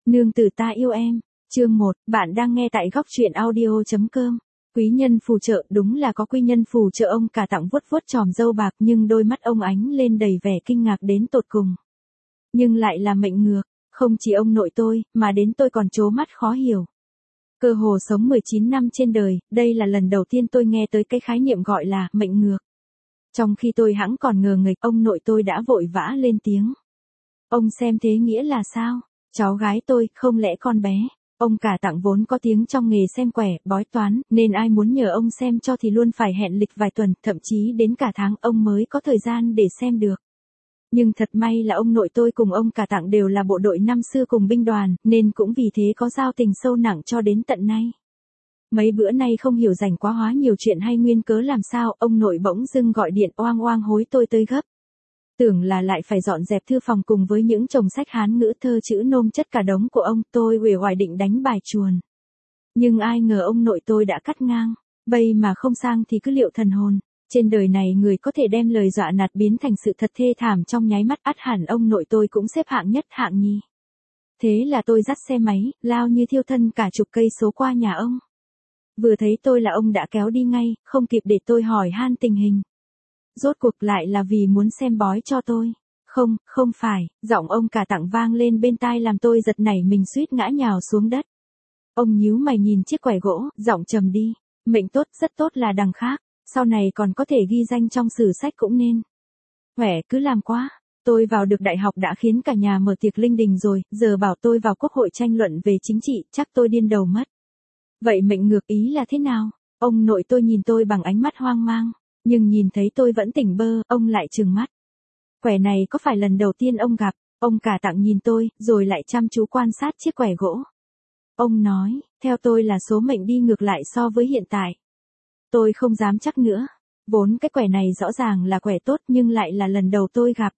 Nương tử ta yêu em. Chương 1, bạn đang nghe tại góc truyện audio.com. Quý nhân phù trợ, đúng là có quý nhân phù trợ. Ông cả tặng vuốt vuốt tròm râu bạc nhưng đôi mắt ông ánh lên đầy vẻ kinh ngạc đến tột cùng. Nhưng lại là mệnh ngược, không chỉ ông nội tôi, mà đến tôi còn trố mắt khó hiểu. Cơ hồ sống 19 năm trên đời, đây là lần đầu tiên tôi nghe tới cái khái niệm gọi là mệnh ngược. Trong khi tôi hẵng còn ngờ nghịch, ông nội tôi đã vội vã lên tiếng. Ông xem thế nghĩa là sao? Cháu gái tôi, không lẽ con bé? Ông cả tặng vốn có tiếng trong nghề xem quẻ, bói toán, nên ai muốn nhờ ông xem cho thì luôn phải hẹn lịch vài tuần, thậm chí đến cả tháng ông mới có thời gian để xem được. Nhưng thật may là ông nội tôi cùng ông cả tặng đều là bộ đội năm xưa cùng binh đoàn, nên cũng vì thế có giao tình sâu nặng cho đến tận nay. Mấy bữa nay không hiểu rảnh quá hóa nhiều chuyện hay nguyên cớ làm sao, ông nội bỗng dưng gọi điện oang oang hối tôi tới gấp. Tưởng là lại phải dọn dẹp thư phòng cùng với những chồng sách Hán ngữ thơ chữ nôm chất cả đống của ông, tôi uể oải định đánh bài chuồn. Nhưng ai ngờ ông nội tôi đã cắt ngang, bây mà không sang thì cứ liệu thần hồn. Trên đời này người có thể đem lời dọa nạt biến thành sự thật thê thảm trong nháy mắt, ắt hẳn ông nội tôi cũng xếp hạng nhất hạng nhì. Thế là tôi dắt xe máy, lao như thiêu thân cả chục cây số qua nhà ông. Vừa thấy tôi là ông đã kéo đi ngay, không kịp để tôi hỏi han tình hình. Rốt cuộc lại là vì muốn xem bói cho tôi. Không, không phải, giọng ông cả tặng vang lên bên tai làm tôi giật nảy mình suýt ngã nhào xuống đất. Ông nhíu mày nhìn chiếc quẻ gỗ, giọng trầm đi. Mệnh tốt, rất tốt là đằng khác, sau này còn có thể ghi danh trong sử sách cũng nên. Khỏe cứ làm quá, tôi vào được đại học đã khiến cả nhà mở tiệc linh đình rồi, giờ bảo tôi vào quốc hội tranh luận về chính trị, chắc tôi điên đầu mất. Vậy mệnh ngược ý là thế nào? Ông nội tôi nhìn tôi bằng ánh mắt hoang mang. Nhưng nhìn thấy tôi vẫn tỉnh bơ, ông lại trừng mắt. Quẻ này có phải lần đầu tiên ông gặp? Ông cả tặng nhìn tôi, rồi lại chăm chú quan sát chiếc quẻ gỗ. Ông nói, theo tôi là số mệnh đi ngược lại so với hiện tại. Tôi không dám chắc nữa. Vốn cái quẻ này rõ ràng là quẻ tốt nhưng lại là lần đầu tôi gặp.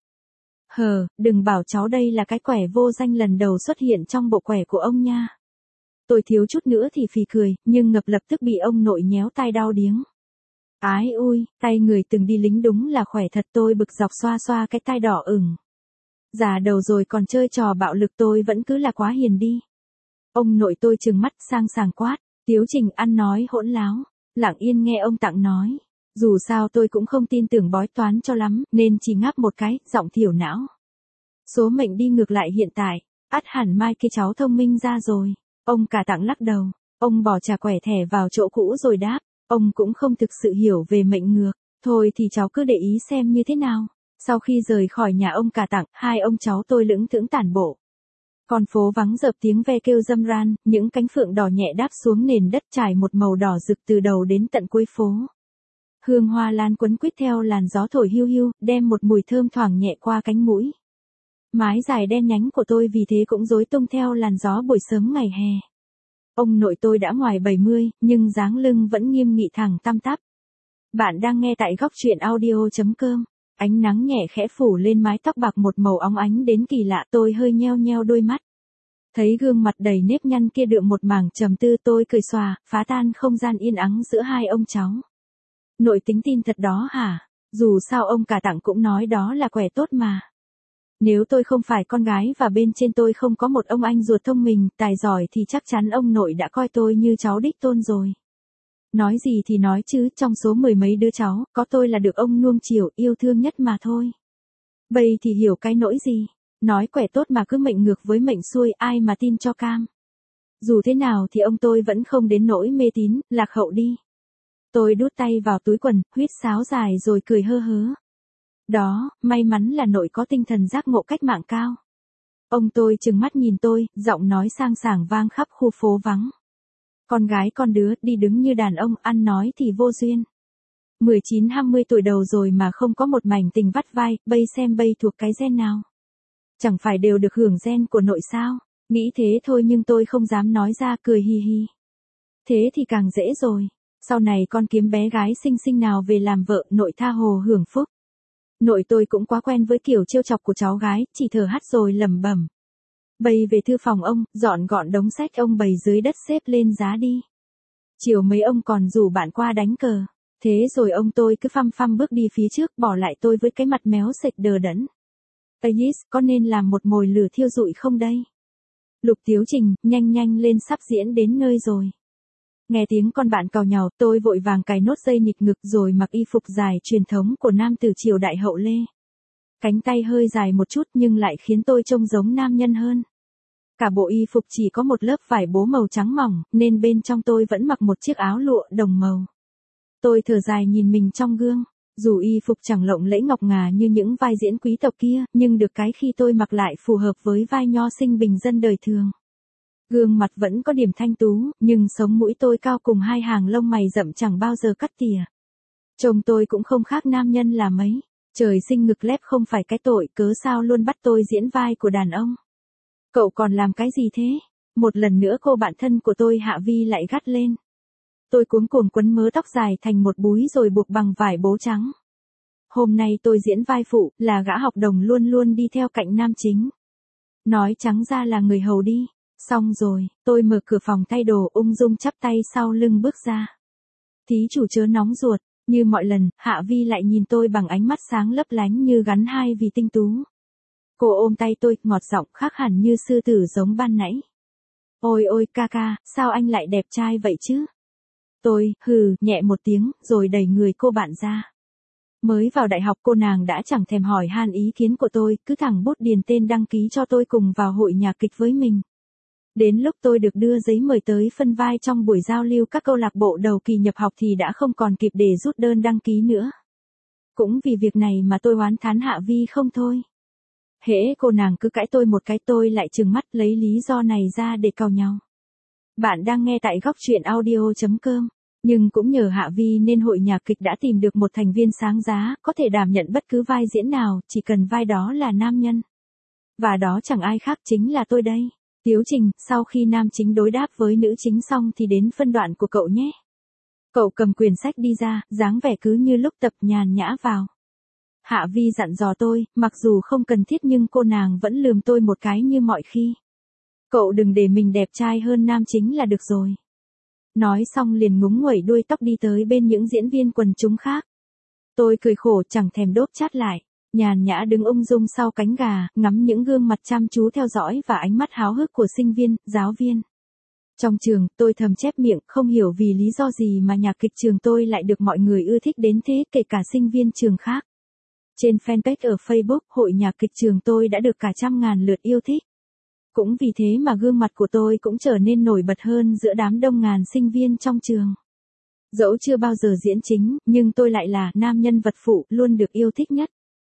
Đừng bảo cháu đây là cái quẻ vô danh lần đầu xuất hiện trong bộ quẻ của ông nha. Tôi thiếu chút nữa thì phì cười, nhưng ngập lập tức bị ông nội nhéo tai đau điếng. Ái ui, tay người từng đi lính đúng là khỏe thật, tôi bực dọc xoa xoa cái tai đỏ ửng. Già đầu rồi còn chơi trò bạo lực, tôi vẫn cứ là quá hiền đi. Ông nội tôi trừng mắt sang sảng quát, Tiếu Trình ăn nói hỗn láo, lặng yên nghe ông tặng nói. Dù sao tôi cũng không tin tưởng bói toán cho lắm, nên chỉ ngáp một cái, giọng thiểu não. Số mệnh đi ngược lại hiện tại, ắt hẳn mai kia cháu thông minh ra rồi. Ông cả tặng lắc đầu, ông bỏ trà quẻ thẻ vào chỗ cũ rồi đáp. Ông cũng không thực sự hiểu về mệnh ngược, thôi thì cháu cứ để ý xem như thế nào. Sau khi rời khỏi nhà ông cả tặng, hai ông cháu tôi lững thững tản bộ. Con phố vắng dợp tiếng ve kêu râm ran, những cánh phượng đỏ nhẹ đáp xuống nền đất trải một màu đỏ rực từ đầu đến tận cuối phố. Hương hoa lan quấn quýt theo làn gió thổi hiu hiu, đem một mùi thơm thoảng nhẹ qua cánh mũi. Mái dài đen nhánh của tôi vì thế cũng rối tung theo làn gió buổi sớm ngày hè. Ông nội tôi đã ngoài 70, nhưng dáng lưng vẫn nghiêm nghị thẳng tăm tắp. Bạn đang nghe tại góc truyện audio.com. Ánh nắng nhẹ khẽ phủ lên mái tóc bạc một màu óng ánh đến kỳ lạ, tôi hơi nheo nheo đôi mắt. Thấy gương mặt đầy nếp nhăn kia đượm một mảng trầm tư, tôi cười xòa, phá tan không gian yên ắng giữa hai ông cháu. Nội tính tin thật đó hả? Dù sao ông cả tặng cũng nói đó là quẻ tốt mà. Nếu tôi không phải con gái và bên trên tôi không có một ông anh ruột thông minh, tài giỏi thì chắc chắn ông nội đã coi tôi như cháu đích tôn rồi. Nói gì thì nói chứ, trong số mười mấy đứa cháu, có tôi là được ông nuông chiều, yêu thương nhất mà thôi. Bây thì hiểu cái nỗi gì, nói quẻ tốt mà cứ mệnh ngược với mệnh xuôi, ai mà tin cho cam. Dù thế nào thì ông tôi vẫn không đến nỗi mê tín, lạc hậu đi. Tôi đút tay vào túi quần, huýt sáo dài rồi cười hơ hớ. Đó, may mắn là nội có tinh thần giác ngộ cách mạng cao. Ông tôi trừng mắt nhìn tôi, giọng nói sang sảng vang khắp khu phố vắng. Con gái con đứa, đi đứng như đàn ông, ăn nói thì vô duyên. 19-20 tuổi đầu rồi mà không có một mảnh tình vắt vai, bây xem bây thuộc cái gen nào. Chẳng phải đều được hưởng gen của nội sao, nghĩ thế thôi nhưng tôi không dám nói ra, cười hi hi. Thế thì càng dễ rồi, sau này con kiếm bé gái xinh xinh nào về làm vợ, nội tha hồ hưởng phúc. Nội tôi cũng quá quen với kiểu trêu chọc của cháu gái, chỉ thở hắt rồi lẩm bẩm. Bây về thư phòng ông, dọn gọn đống sách ông bày dưới đất xếp lên giá đi. Chiều mấy ông còn rủ bạn qua đánh cờ. Thế rồi ông tôi cứ phăm phăm bước đi phía trước, bỏ lại tôi với cái mặt méo sệch đờ đẫn. Ayis, có nên làm một mồi lửa thiêu rụi không đây? Lục Tiếu Trình, nhanh nhanh lên sắp diễn đến nơi rồi. Nghe tiếng con bạn càu nhàu, tôi vội vàng cài nốt dây nịt ngực rồi mặc y phục dài truyền thống của nam tử triều đại hậu Lê. Cánh tay hơi dài một chút nhưng lại khiến tôi trông giống nam nhân hơn. Cả bộ y phục chỉ có một lớp vải bố màu trắng mỏng, nên bên trong tôi vẫn mặc một chiếc áo lụa đồng màu. Tôi thở dài nhìn mình trong gương, dù y phục chẳng lộng lẫy ngọc ngà như những vai diễn quý tộc kia, nhưng được cái khi tôi mặc lại phù hợp với vai nho sinh bình dân đời thường. Gương mặt vẫn có điểm thanh tú, nhưng sống mũi tôi cao cùng hai hàng lông mày rậm chẳng bao giờ cắt tỉa. Trông tôi cũng không khác nam nhân là mấy. Trời sinh ngực lép không phải cái tội, cớ sao luôn bắt tôi diễn vai của đàn ông. Cậu còn làm cái gì thế? Một lần nữa cô bạn thân của tôi Hạ Vi lại gắt lên. Tôi cuống cuồng quấn mớ tóc dài thành một búi rồi buộc bằng vải bố trắng. Hôm nay tôi diễn vai phụ, là gã học đồng luôn luôn đi theo cạnh nam chính. Nói trắng ra là người hầu đi. Xong rồi, tôi mở cửa phòng thay đồ ung dung chắp tay sau lưng bước ra. Thí chủ chớ nóng ruột, như mọi lần, Hạ Vi lại nhìn tôi bằng ánh mắt sáng lấp lánh như gắn hai vì tinh tú. Cô ôm tay tôi, ngọt giọng khác hẳn như sư tử giống ban nãy. Ôi ôi ca ca, sao anh lại đẹp trai vậy chứ? Tôi, nhẹ một tiếng, rồi đẩy người cô bạn ra. Mới vào đại học cô nàng đã chẳng thèm hỏi han ý kiến của tôi, cứ thẳng bút điền tên đăng ký cho tôi cùng vào hội nhạc kịch với mình. Đến lúc tôi được đưa giấy mời tới phân vai trong buổi giao lưu các câu lạc bộ đầu kỳ nhập học thì đã không còn kịp để rút đơn đăng ký nữa. Cũng vì việc này mà tôi oán thán Hạ Vi không thôi. Hễ cô nàng cứ cãi tôi một cái tôi lại trừng mắt lấy lý do này ra để càu nhau. Bạn đang nghe tại góc truyện audio.com. Nhưng cũng nhờ Hạ Vi nên hội nhạc kịch đã tìm được một thành viên sáng giá, có thể đảm nhận bất cứ vai diễn nào, chỉ cần vai đó là nam nhân. Và đó chẳng ai khác chính là tôi đây. Tiếu Trình, sau khi nam chính đối đáp với nữ chính xong thì đến phân đoạn của cậu nhé. Cậu cầm quyển sách đi ra, dáng vẻ cứ như lúc tập nhàn nhã vào. Hạ Vi dặn dò tôi, mặc dù không cần thiết nhưng cô nàng vẫn lườm tôi một cái như mọi khi. Cậu đừng để mình đẹp trai hơn nam chính là được rồi. Nói xong liền ngúng nguẩy đuôi tóc đi tới bên những diễn viên quần chúng khác. Tôi cười khổ chẳng thèm đốp chát lại. Nhàn nhã đứng ung dung sau cánh gà, ngắm những gương mặt chăm chú theo dõi và ánh mắt háo hức của sinh viên, giáo viên. Trong trường, tôi thầm chép miệng, không hiểu vì lý do gì mà nhạc kịch trường tôi lại được mọi người ưa thích đến thế, kể cả sinh viên trường khác. Trên fanpage ở Facebook, hội nhạc kịch trường tôi đã được cả 100.000 lượt yêu thích. Cũng vì thế mà gương mặt của tôi cũng trở nên nổi bật hơn giữa đám đông ngàn sinh viên trong trường. Dẫu chưa bao giờ diễn chính, nhưng tôi lại là nam nhân vật phụ luôn được yêu thích nhất.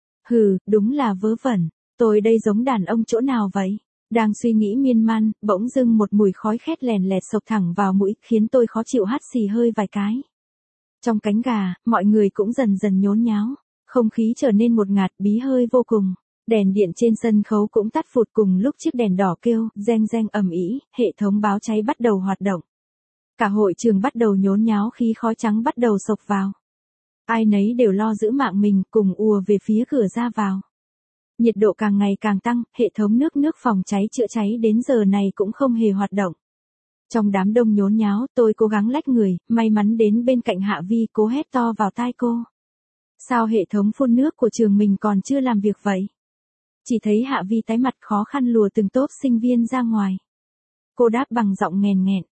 Đúng là vớ vẩn, tôi đây giống đàn ông chỗ nào vậy? Đang suy nghĩ miên man, bỗng dưng một mùi khói khét lèn lẹt xộc thẳng vào mũi, khiến tôi khó chịu hắt xì hơi vài cái. Trong cánh gà, mọi người cũng dần dần nhốn nháo, không khí trở nên một ngạt bí hơi vô cùng. Đèn điện trên sân khấu cũng tắt phụt cùng lúc chiếc đèn đỏ kêu, reng reng ầm ĩ, hệ thống báo cháy bắt đầu hoạt động. Cả hội trường bắt đầu nhốn nháo khi khói trắng bắt đầu xộc vào. Ai nấy đều lo giữ mạng mình, cùng ùa về phía cửa ra vào. Nhiệt độ càng ngày càng tăng, hệ thống nước phòng cháy chữa cháy đến giờ này cũng không hề hoạt động. Trong đám đông nhốn nháo, tôi cố gắng lách người, may mắn đến bên cạnh Hạ Vi cố hét to vào tai cô. Sao hệ thống phun nước của trường mình còn chưa làm việc vậy? Chỉ thấy Hạ Vi tái mặt khó khăn lùa từng tốp sinh viên ra ngoài. Cô đáp bằng giọng nghèn nghẹn.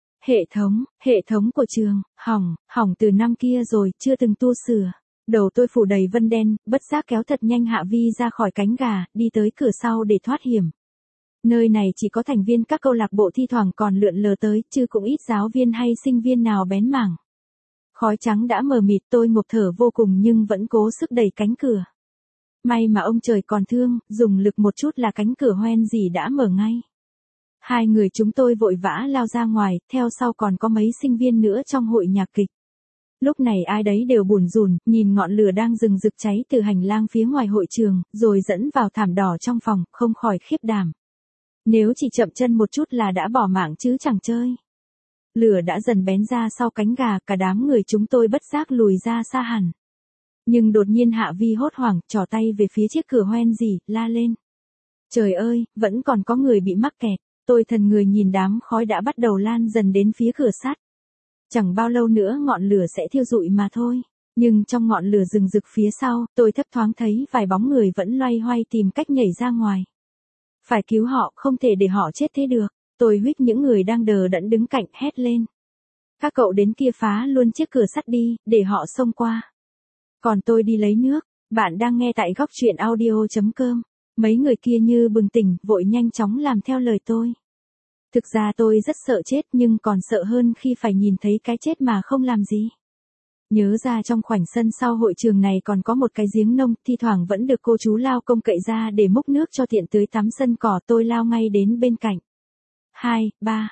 Hệ thống của trường, hỏng từ năm kia rồi, chưa từng tu sửa. Đầu tôi phủ đầy vân đen, bất giác kéo thật nhanh Hạ Vi ra khỏi cánh gà, đi tới cửa sau để thoát hiểm. Nơi này chỉ có thành viên các câu lạc bộ thi thoảng còn lượn lờ tới, chứ cũng ít giáo viên hay sinh viên nào bén mảng. Khói trắng đã mờ mịt, tôi ngộp thở vô cùng nhưng vẫn cố sức đẩy cánh cửa. May mà ông trời còn thương, dùng lực một chút là cánh cửa hoen gì đã mở ngay. Hai người chúng tôi vội vã lao ra ngoài, theo sau còn có mấy sinh viên nữa trong hội nhạc kịch. Lúc này ai đấy đều bủn rủn, nhìn ngọn lửa đang rừng rực cháy từ hành lang phía ngoài hội trường, rồi dẫn vào thảm đỏ trong phòng, không khỏi khiếp đảm. Nếu chỉ chậm chân một chút là đã bỏ mạng chứ chẳng chơi. Lửa đã dần bén ra sau cánh gà, cả đám người chúng tôi bất giác lùi ra xa hẳn. Nhưng đột nhiên Hạ Vi hốt hoảng, trỏ tay về phía chiếc cửa hoen gì, la lên. Trời ơi, vẫn còn có người bị mắc kẹt. Tôi thần người nhìn đám khói đã bắt đầu lan dần đến phía cửa sắt. Chẳng bao lâu nữa ngọn lửa sẽ thiêu rụi mà thôi. Nhưng trong ngọn lửa rừng rực phía sau, tôi thấp thoáng thấy vài bóng người vẫn loay hoay tìm cách nhảy ra ngoài. Phải cứu họ, không thể để họ chết thế được. Tôi huých những người đang đờ đẫn đứng cạnh hét lên. Các cậu đến kia phá luôn chiếc cửa sắt đi, để họ xông qua. Còn tôi đi lấy nước. Bạn đang nghe tại góc truyện audio.com. Mấy người kia như bừng tỉnh, vội nhanh chóng làm theo lời tôi. Thực ra tôi rất sợ chết nhưng còn sợ hơn khi phải nhìn thấy cái chết mà không làm gì. Nhớ ra trong khoảnh sân sau hội trường này còn có một cái giếng nông, thi thoảng vẫn được cô chú lao công cậy ra để múc nước cho tiện tưới tắm sân cỏ. Tôi lao ngay đến bên cạnh. 2, 3,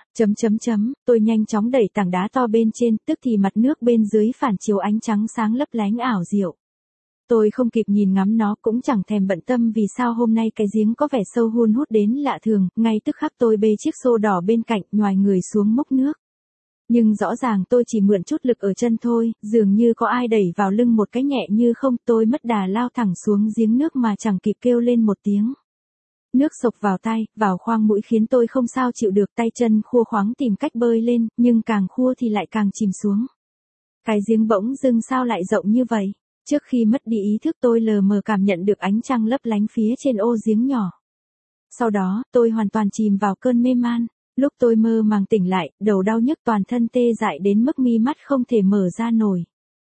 tôi nhanh chóng đẩy tảng đá to bên trên, tức thì mặt nước bên dưới phản chiếu ánh trắng sáng lấp lánh ảo diệu. Tôi không kịp nhìn ngắm nó, cũng chẳng thèm bận tâm vì sao hôm nay cái giếng có vẻ sâu hun hút đến lạ thường, ngay tức khắc tôi bê chiếc xô đỏ bên cạnh, nhoài người xuống múc nước. Nhưng rõ ràng tôi chỉ mượn chút lực ở chân thôi, dường như có ai đẩy vào lưng một cái nhẹ như không. Tôi mất đà lao thẳng xuống giếng nước mà chẳng kịp kêu lên một tiếng. Nước sộc vào tay, vào khoang mũi khiến tôi không sao chịu được, tay chân khua khoáng tìm cách bơi lên, nhưng càng khua thì lại càng chìm xuống. Cái giếng bỗng dưng sao lại rộng như vậy? Trước khi mất đi ý thức tôi lờ mờ cảm nhận được ánh trăng lấp lánh phía trên ô giếng nhỏ. Sau đó, tôi hoàn toàn chìm vào cơn mê man. Lúc tôi mơ màng tỉnh lại, đầu đau nhức toàn thân tê dại đến mức mi mắt không thể mở ra nổi.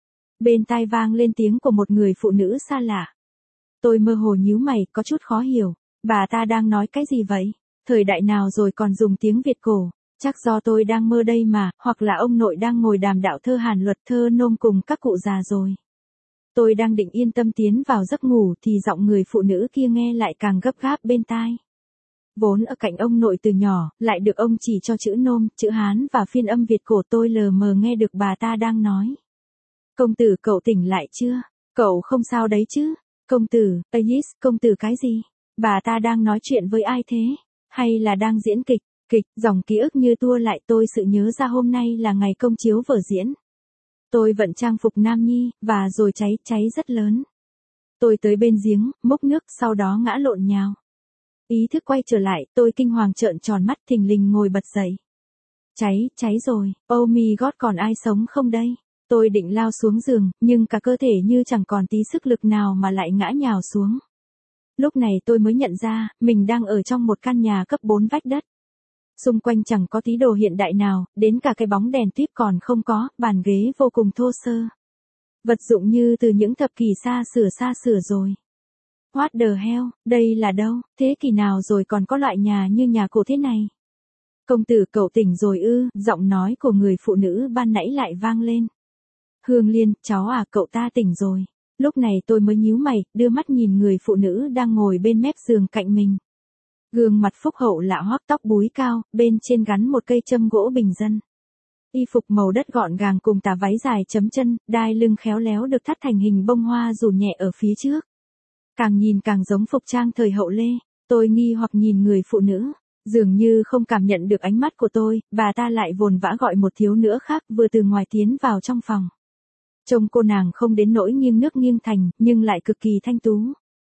Bên tai vang lên tiếng của một người phụ nữ xa lạ. Tôi mơ hồ nhíu mày, có chút khó hiểu. Bà ta đang nói cái gì vậy? Thời đại nào rồi còn dùng tiếng Việt cổ? Chắc do tôi đang mơ đây mà, hoặc là ông nội đang ngồi đàm đạo thơ Hàn luật thơ nôm cùng các cụ già rồi. Tôi đang định yên tâm tiến vào giấc ngủ thì giọng người phụ nữ kia nghe lại càng gấp gáp bên tai. Vốn ở cạnh ông nội từ nhỏ, lại được ông chỉ cho chữ nôm, chữ Hán và phiên âm Việt cổ. Tôi lờ mờ nghe được bà ta đang nói. Công tử, cậu tỉnh lại chưa? Cậu không sao đấy chứ? Công tử, Ayis, công tử cái gì? Bà ta đang nói chuyện với ai thế? Hay là đang diễn kịch? Dòng ký ức như tua lại, tôi sự nhớ ra hôm nay là ngày công chiếu vở diễn. Tôi vận trang phục nam nhi, và rồi cháy rất lớn. Tôi tới bên giếng, múc nước, sau đó ngã lộn nhào. Ý thức quay trở lại, tôi kinh hoàng trợn tròn mắt, thình lình ngồi bật dậy. Cháy rồi, oh my god, còn ai sống không đây? Tôi định lao xuống giường, nhưng cả cơ thể như chẳng còn tí sức lực nào mà lại ngã nhào xuống. Lúc này tôi mới nhận ra, mình đang ở trong một căn nhà cấp 4 vách đất. Xung quanh chẳng có tí đồ hiện đại nào, đến cả cái bóng đèn tuyếp còn không có, bàn ghế vô cùng thô sơ. Vật dụng như từ những thập kỷ xa xửa rồi. What the hell, đây là đâu, thế kỷ nào rồi còn có loại nhà như nhà cổ thế này? Công tử, cậu tỉnh rồi ư? Giọng nói của người phụ nữ ban nãy lại vang lên. Hương Liên, cháu à, cậu ta tỉnh rồi. Lúc này tôi mới nhíu mày, đưa mắt nhìn người phụ nữ đang ngồi bên mép giường cạnh mình. Gương mặt phúc hậu lạ hoắc, tóc búi cao, bên trên gắn một cây châm gỗ bình dân. Y phục màu đất gọn gàng cùng tà váy dài chấm chân, đai lưng khéo léo được thắt thành hình bông hoa rủ nhẹ ở phía trước. Càng nhìn càng giống phục trang thời hậu Lê. Tôi nghi hoặc nhìn người phụ nữ, dường như không cảm nhận được ánh mắt của tôi, bà ta lại vồn vã gọi một thiếu nữ khác vừa từ ngoài tiến vào trong phòng. Trông cô nàng không đến nỗi nghiêng nước nghiêng thành, nhưng lại cực kỳ thanh tú.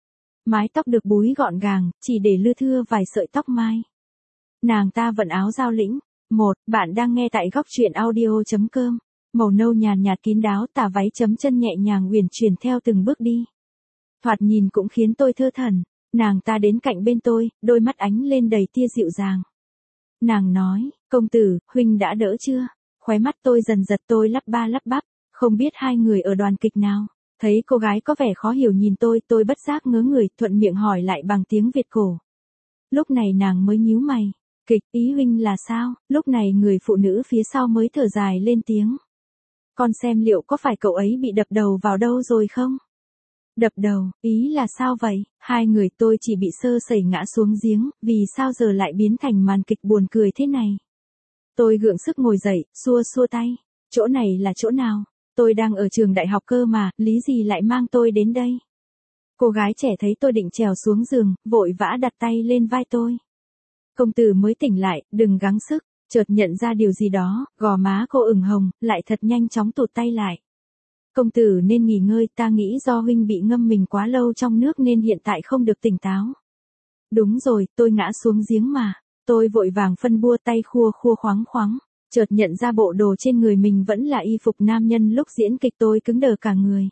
Mái tóc được búi gọn gàng, chỉ để lưa thưa vài sợi tóc mai. Nàng ta vận áo giao lĩnh. Bạn đang nghe tại góc truyện audio.com. Màu nâu nhàn nhạt kín đáo, tà váy chấm chân nhẹ nhàng uyển chuyển theo từng bước đi. Thoạt nhìn cũng khiến tôi thơ thẩn. Nàng ta đến cạnh bên tôi, đôi mắt ánh lên đầy tia dịu dàng. Nàng nói, công tử, huynh đã đỡ chưa? Khóe mắt tôi dần giật, tôi lắp ba lắp bắp, không biết hai người ở đoàn kịch nào. Thấy cô gái có vẻ khó hiểu nhìn tôi bất giác ngớ người, thuận miệng hỏi lại bằng tiếng Việt cổ. Lúc này nàng mới nhíu mày. Kịch, ý huynh là sao? Lúc này người phụ nữ phía sau mới thở dài lên tiếng. Con xem liệu có phải cậu ấy bị đập đầu vào đâu rồi không? Đập đầu, ý là sao vậy? Hai người tôi chỉ bị sơ sẩy ngã xuống giếng, vì sao giờ lại biến thành màn kịch buồn cười thế này? Tôi gượng sức ngồi dậy, xua tay. Chỗ này là chỗ nào? Tôi đang ở trường đại học cơ mà, lý gì lại mang tôi đến đây? Cô gái trẻ thấy tôi định trèo xuống giường, vội vã đặt tay lên vai tôi. Công tử mới tỉnh lại, đừng gắng sức. Chợt nhận ra điều gì đó, gò má cô ửng hồng, lại thật nhanh chóng tụt tay lại. Công tử nên nghỉ ngơi, ta nghĩ do huynh bị ngâm mình quá lâu trong nước nên hiện tại không được tỉnh táo. Đúng rồi, tôi ngã xuống giếng mà. Tôi vội vàng phân bua, tay khua khoáng, chợt nhận ra bộ đồ trên người mình vẫn là y phục nam nhân lúc diễn kịch. Tôi cứng đờ cả người.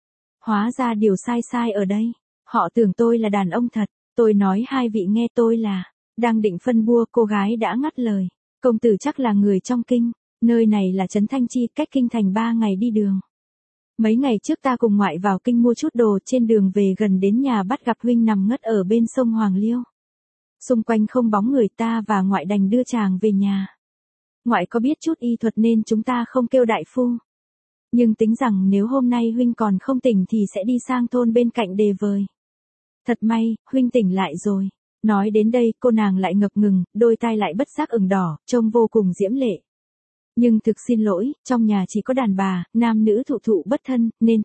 Hóa ra điều sai ở đây. Họ tưởng tôi là đàn ông thật. Tôi nói hai vị nghe, tôi là Đang định phân bua, cô gái đã ngắt lời. Công tử chắc là người trong kinh, nơi này là trấn Thanh Chi, cách kinh thành 3 ngày đi đường. Mấy ngày trước ta cùng ngoại vào kinh mua chút đồ, trên đường về gần đến nhà bắt gặp huynh nằm ngất ở bên sông Hoàng Liêu. Xung quanh không bóng người, ta và ngoại đành đưa chàng về nhà. Ngoại có biết chút y thuật nên chúng ta không kêu đại phu. Nhưng tính rằng nếu hôm nay huynh còn không tỉnh thì sẽ đi sang thôn bên cạnh đề vời. Thật may, huynh tỉnh lại rồi. Nói đến đây, cô nàng lại ngập ngừng, đôi tai lại bất giác ửng đỏ, trông vô cùng diễm lệ. Nhưng thực xin lỗi, trong nhà chỉ có đàn bà, nam nữ thụ thụ bất thân, nên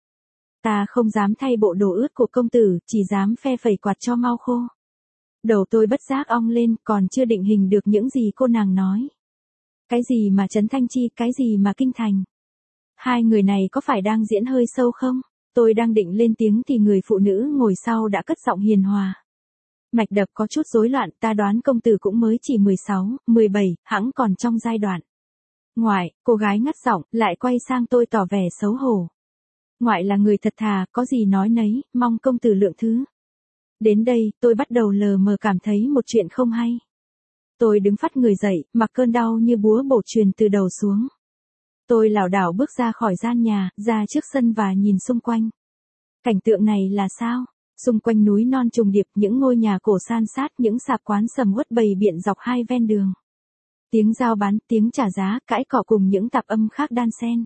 ta không dám thay bộ đồ ướt của công tử, chỉ dám phe phẩy quạt cho mau khô. Đầu tôi bất giác ong lên, còn chưa định hình được những gì cô nàng nói. Cái gì mà trấn Thanh Chi, cái gì mà kinh thành? Hai người này có phải đang diễn hơi sâu không? Tôi đang định lên tiếng thì người phụ nữ ngồi sau đã cất giọng hiền hòa. Mạch đập có chút rối loạn, ta đoán công tử cũng mới chỉ 16, 17, hẵng còn trong giai đoạn. Ngoại, cô gái ngắt giọng, lại quay sang tôi tỏ vẻ xấu hổ. Ngoại là người thật thà, có gì nói nấy, mong công tử lượng thứ. Đến đây, tôi bắt đầu lờ mờ cảm thấy một chuyện không hay. Tôi đứng phắt người dậy, mặc cơn đau như búa bổ truyền từ đầu xuống. Tôi lảo đảo bước ra khỏi gian nhà, ra trước sân và nhìn xung quanh. Cảnh tượng này là sao? Xung quanh núi non trùng điệp, những ngôi nhà cổ san sát, những sạp quán sầm uất bày biện dọc hai ven đường. Tiếng giao bán, tiếng trả giá, cãi cọ cùng những tạp âm khác đan xen.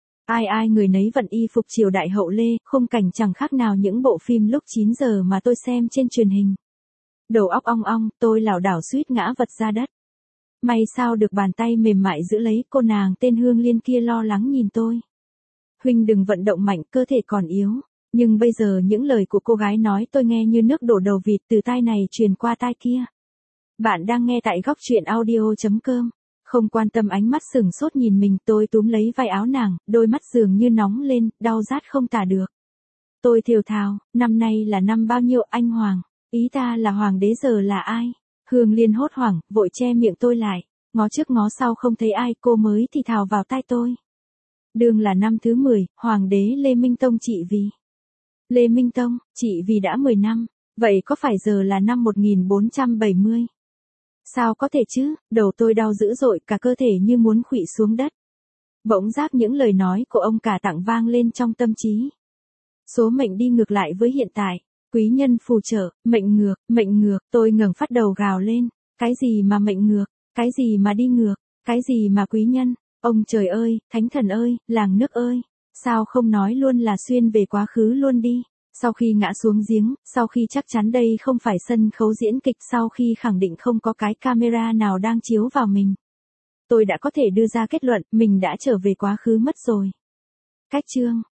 Ai người nấy vận y phục triều đại hậu Lê, khung cảnh chẳng khác nào những bộ phim lúc 9 giờ mà tôi xem trên truyền hình. Đầu óc ong ong, tôi lảo đảo suýt ngã vật ra đất. May sao được bàn tay mềm mại giữ lấy, cô nàng tên Hương Liên kia lo lắng nhìn tôi. Huynh đừng vận động mạnh, cơ thể còn yếu. Nhưng bây giờ những lời của cô gái nói tôi nghe như nước đổ đầu vịt từ tai này truyền qua tai kia. Bạn đang nghe tại góc truyện audio.com. Không quan tâm ánh mắt sừng sốt nhìn mình, tôi túm lấy vai áo nàng, đôi mắt dường như nóng lên, đau rát không tả được. Tôi thều thào, năm nay là năm bao nhiêu anh Hoàng? Ý ta là hoàng đế giờ là ai? Hương Liên hốt hoảng, vội che miệng tôi lại. Ngó trước ngó sau không thấy ai, cô mới thì thào vào tai tôi. Đương là năm thứ 10, hoàng đế Lê Minh Tông trị vì. Lê Minh Tông, trị vì đã 10 năm, vậy có phải giờ là năm 1470? Sao có thể chứ, đầu tôi đau dữ dội, cả cơ thể như muốn khuỵu xuống đất. Bỗng giác những lời nói của ông cả tặng vang lên trong tâm trí. Số mệnh đi ngược lại với hiện tại, quý nhân phù trợ, mệnh ngược, tôi ngẩng phát đầu gào lên. Cái gì mà mệnh ngược, cái gì mà đi ngược, cái gì mà quý nhân, ông trời ơi, thánh thần ơi, làng nước ơi, sao không nói luôn là xuyên về quá khứ luôn đi. Sau khi ngã xuống giếng, sau khi chắc chắn đây không phải sân khấu diễn kịch, sau khi khẳng định không có cái camera nào đang chiếu vào mình, tôi đã có thể đưa ra kết luận, mình đã trở về quá khứ mất rồi. Cách chương